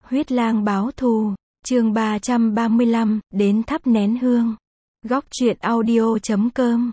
Huyết lang báo thù, chương 335, đến thắp nén hương. Góc truyện audio.com.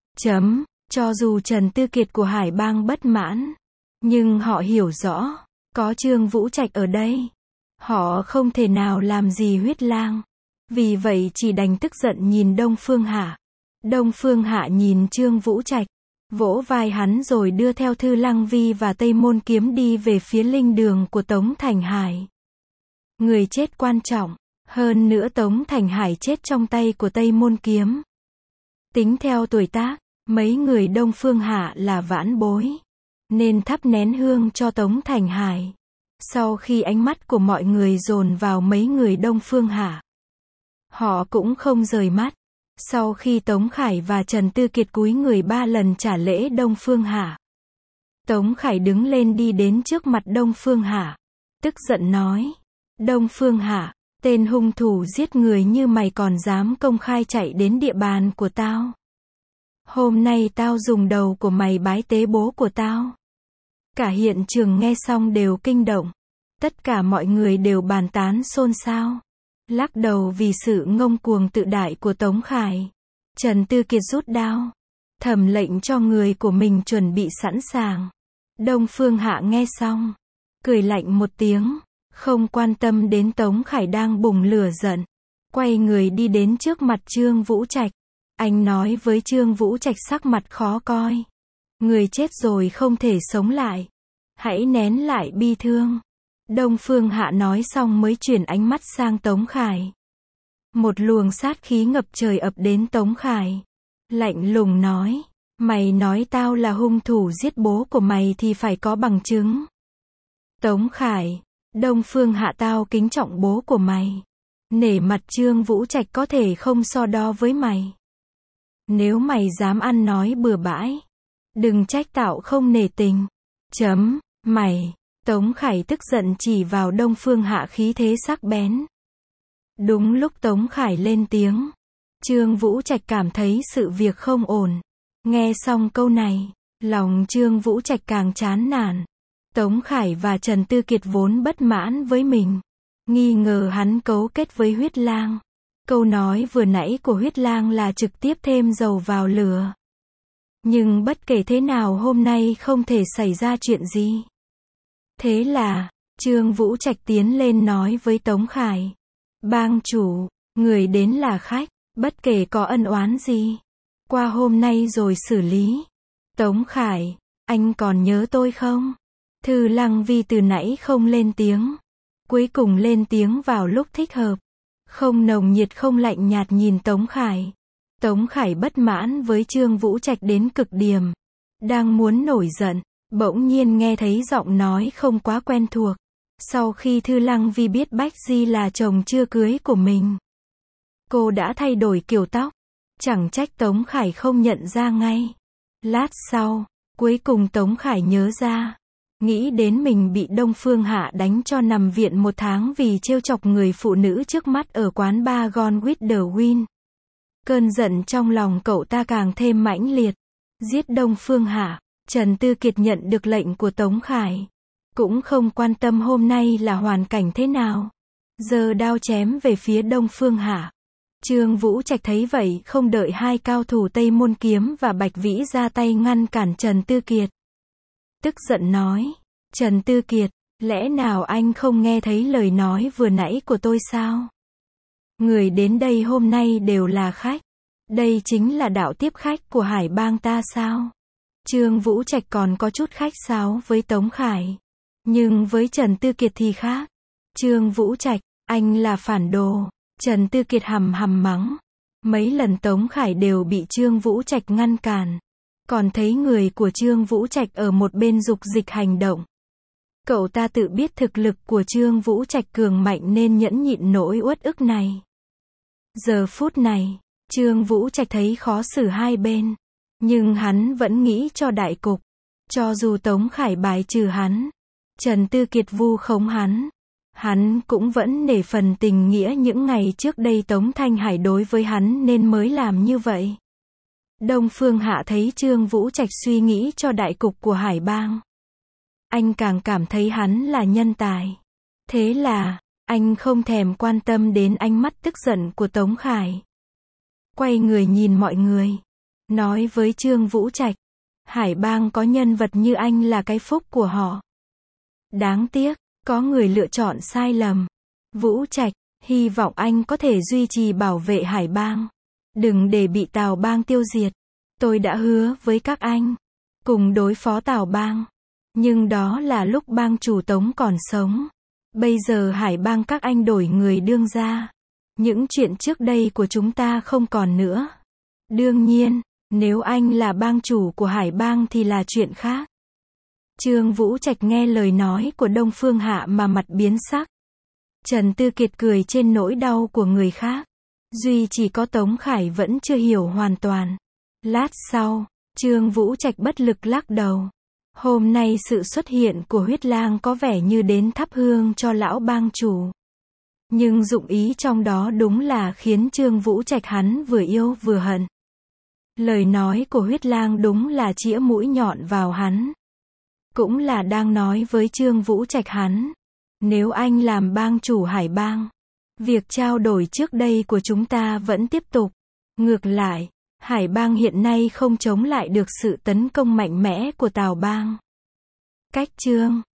Cho dù Trần Tư Kiệt của Hải Bang bất mãn, nhưng họ hiểu rõ, có Trương Vũ Trạch ở đây, họ không thể nào làm gì huyết lang. Vì vậy chỉ đành tức giận nhìn Đông Phương Hạ. Đông Phương Hạ nhìn Trương Vũ Trạch, vỗ vai hắn rồi đưa theo Thư Lăng Vi và Tây Môn Kiếm đi về phía linh đường của Tống Thành Hải. Người chết quan trọng, hơn nữa Tống Thành Hải chết trong tay của Tây Môn Kiếm. Tính theo tuổi tác, mấy người Đông Phương Hạ là vãn bối, nên thắp nén hương cho Tống Thành Hải. Sau khi ánh mắt của mọi người dồn vào mấy người Đông Phương Hạ, họ cũng không rời mắt. Sau khi Tống Khải và Trần Tư Kiệt cúi người 3 lần trả lễ Đông Phương Hạ, Tống Khải đứng lên đi đến trước mặt Đông Phương Hạ, tức giận nói: Đông Phương Hạ, tên hung thủ giết người như mày còn dám công khai chạy đến địa bàn của tao. Hôm nay tao dùng đầu của mày bái tế bố của tao. Cả hiện trường nghe xong đều kinh động. Tất cả mọi người đều bàn tán xôn xao, lắc đầu vì sự ngông cuồng tự đại của Tống Khải. Trần Tư Kiệt rút đao, thầm lệnh cho người của mình chuẩn bị sẵn sàng. Đông Phương Hạ nghe xong, cười lạnh một tiếng, không quan tâm đến Tống Khải đang bùng lửa giận, quay người đi đến trước mặt Trương Vũ Trạch. Anh nói với Trương Vũ Trạch sắc mặt khó coi: người chết rồi không thể sống lại, hãy nén lại bi thương. Đông Phương Hạ nói xong mới chuyển ánh mắt sang Tống Khải. Một luồng sát khí ngập trời ập đến Tống Khải, lạnh lùng nói: mày nói tao là hung thủ giết bố của mày thì phải có bằng chứng. Tống Khải, Đông Phương Hạ, tao kính trọng bố của mày, nể mặt Trương Vũ Trạch có thể không so đo với mày. Nếu mày dám ăn nói bừa bãi, đừng trách tao không nể tình. Mày. Tống Khải tức giận chỉ vào Đông Phương Hạ, khí thế sắc bén. Đúng lúc Tống Khải lên tiếng, Trương Vũ Trạch cảm thấy sự việc không ổn. Nghe xong câu này, lòng Trương Vũ Trạch càng chán nản. Tống Khải và Trần Tư Kiệt vốn bất mãn với mình, nghi ngờ hắn cấu kết với huyết lang. Câu nói vừa nãy của huyết lang là trực tiếp thêm dầu vào lửa. Nhưng bất kể thế nào hôm nay không thể xảy ra chuyện gì. Thế là, Trương Vũ Trạch tiến lên nói với Tống Khải: bang chủ, người đến là khách, bất kể có ân oán gì, qua hôm nay rồi xử lý. Tống Khải, anh còn nhớ tôi không? Thư Lăng Vi từ nãy không lên tiếng, cuối cùng lên tiếng vào lúc thích hợp, không nồng nhiệt không lạnh nhạt nhìn Tống Khải. Tống Khải bất mãn với Trương Vũ Trạch đến cực điểm, đang muốn nổi giận, bỗng nhiên nghe thấy giọng nói không quá quen thuộc. Sau khi Thư Lăng Vi biết Bách Di là chồng chưa cưới của mình, cô đã thay đổi kiểu tóc, chẳng trách Tống Khải không nhận ra ngay. Lát sau, cuối cùng Tống Khải nhớ ra, nghĩ đến mình bị Đông Phương Hạ đánh cho nằm viện 1 tháng vì trêu chọc người phụ nữ trước mắt ở quán bar Gone with the Wind. Cơn giận trong lòng cậu ta càng thêm mãnh liệt, giết Đông Phương Hạ. Trần Tư Kiệt nhận được lệnh của Tống Khải, cũng không quan tâm hôm nay là hoàn cảnh thế nào, giơ đao chém về phía Đông Phương Hạ. Trương Vũ Trạch thấy vậy không đợi hai cao thủ Tây Môn Kiếm và Bạch Vĩ ra tay ngăn cản Trần Tư Kiệt, tức giận nói: Trần Tư Kiệt, lẽ nào anh không nghe thấy lời nói vừa nãy của tôi sao? Người đến đây hôm nay đều là khách, đây chính là đạo tiếp khách của Hải Bang ta sao? Trương Vũ Trạch còn có chút khách sáo với Tống Khải, nhưng với Trần Tư Kiệt thì khác. Trương Vũ Trạch, anh là phản đồ. Trần Tư Kiệt hầm hầm mắng. Mấy lần Tống Khải đều bị Trương Vũ Trạch ngăn cản, còn thấy người của Trương Vũ Trạch ở một bên dục dịch hành động. Cậu ta tự biết thực lực của Trương Vũ Trạch cường mạnh nên nhẫn nhịn nỗi uất ức này. Giờ phút này, Trương Vũ Trạch thấy khó xử hai bên, nhưng hắn vẫn nghĩ cho đại cục. Cho dù Tống Khải bài trừ hắn, Trần Tư Kiệt vu khống hắn cũng vẫn nể phần tình nghĩa những ngày trước đây Tống Thanh Hải đối với hắn nên mới làm như vậy. Đông Phương Hạ thấy Trương Vũ Trạch suy nghĩ cho đại cục của Hải Bang, anh càng cảm thấy hắn là nhân tài. Thế là, Anh không thèm quan tâm đến ánh mắt tức giận của Tống Khải. Quay người nhìn mọi người. Nói với Trương Vũ Trạch. Hải bang có nhân vật như anh là cái phúc của họ. Đáng tiếc, có người lựa chọn sai lầm. Vũ Trạch, hy vọng anh có thể duy trì bảo vệ Hải bang. Đừng để bị Tào bang tiêu diệt. Tôi đã hứa với các anh. Cùng đối phó Tào bang. Nhưng đó là lúc bang chủ Tống còn sống. Bây giờ Hải bang các anh đổi người đương gia. Những chuyện trước đây của chúng ta không còn nữa. Đương nhiên, nếu anh là bang chủ của Hải bang thì là chuyện khác. Trương Vũ Trạch nghe lời nói của Đông Phương Hạ mà mặt biến sắc. Trần Tư Kiệt cười trên nỗi đau của người khác. Duy chỉ có Tống Khải vẫn chưa hiểu hoàn toàn. Lát sau, Trương Vũ Trạch bất lực lắc đầu. Hôm nay sự xuất hiện của Huyết Lang có vẻ như đến thắp hương cho lão bang chủ. Nhưng dụng ý trong đó đúng là khiến Trương Vũ Trạch hắn vừa yêu vừa hận. Lời nói của Huyết Lang đúng là chĩa mũi nhọn vào hắn. Cũng là đang nói với Trương Vũ Trạch hắn. Nếu anh làm bang chủ Hải bang, việc trao đổi trước đây của chúng ta vẫn tiếp tục. Ngược lại, Hải bang hiện nay không chống lại được sự tấn công mạnh mẽ của Tào bang. Cách chương